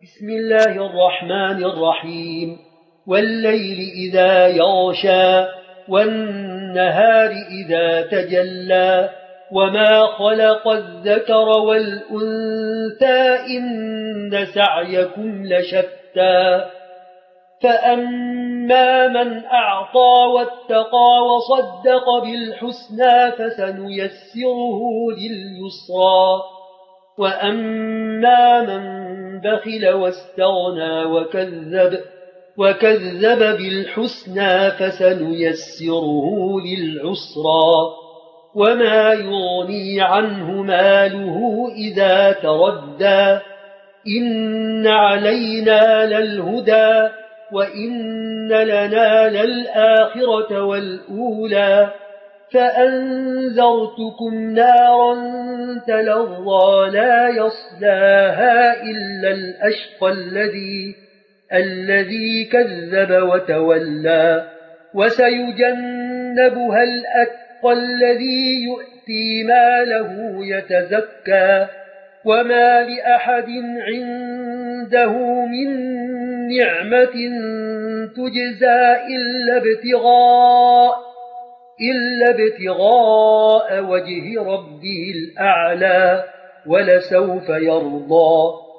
بسم الله الرحمن الرحيم. والليل إذا يغشى والنهار إذا تجلى وما خلق الذكر والأنثى إن سعيكم لشتى فأما من أعطى واتقى وصدق بالحسنى فسنيسره لليسرى وأما من بخل واستغنى وكذب بالحسنى فسنيسره للعسرى وما يغني عنه ماله إذا تردى إن علينا للهدى وإن لنا للآخرة والأولى فأنذرتكم نارا تلظى لا يصلاها إلا الأشقى الذي كذب وتولى وسيجنبها الأتقى الذي يؤتي ماله يتزكى وما لأحد عنده من نعمة تجزى إلا ابتغاء وجه ربه الأعلى ولسوف يرضى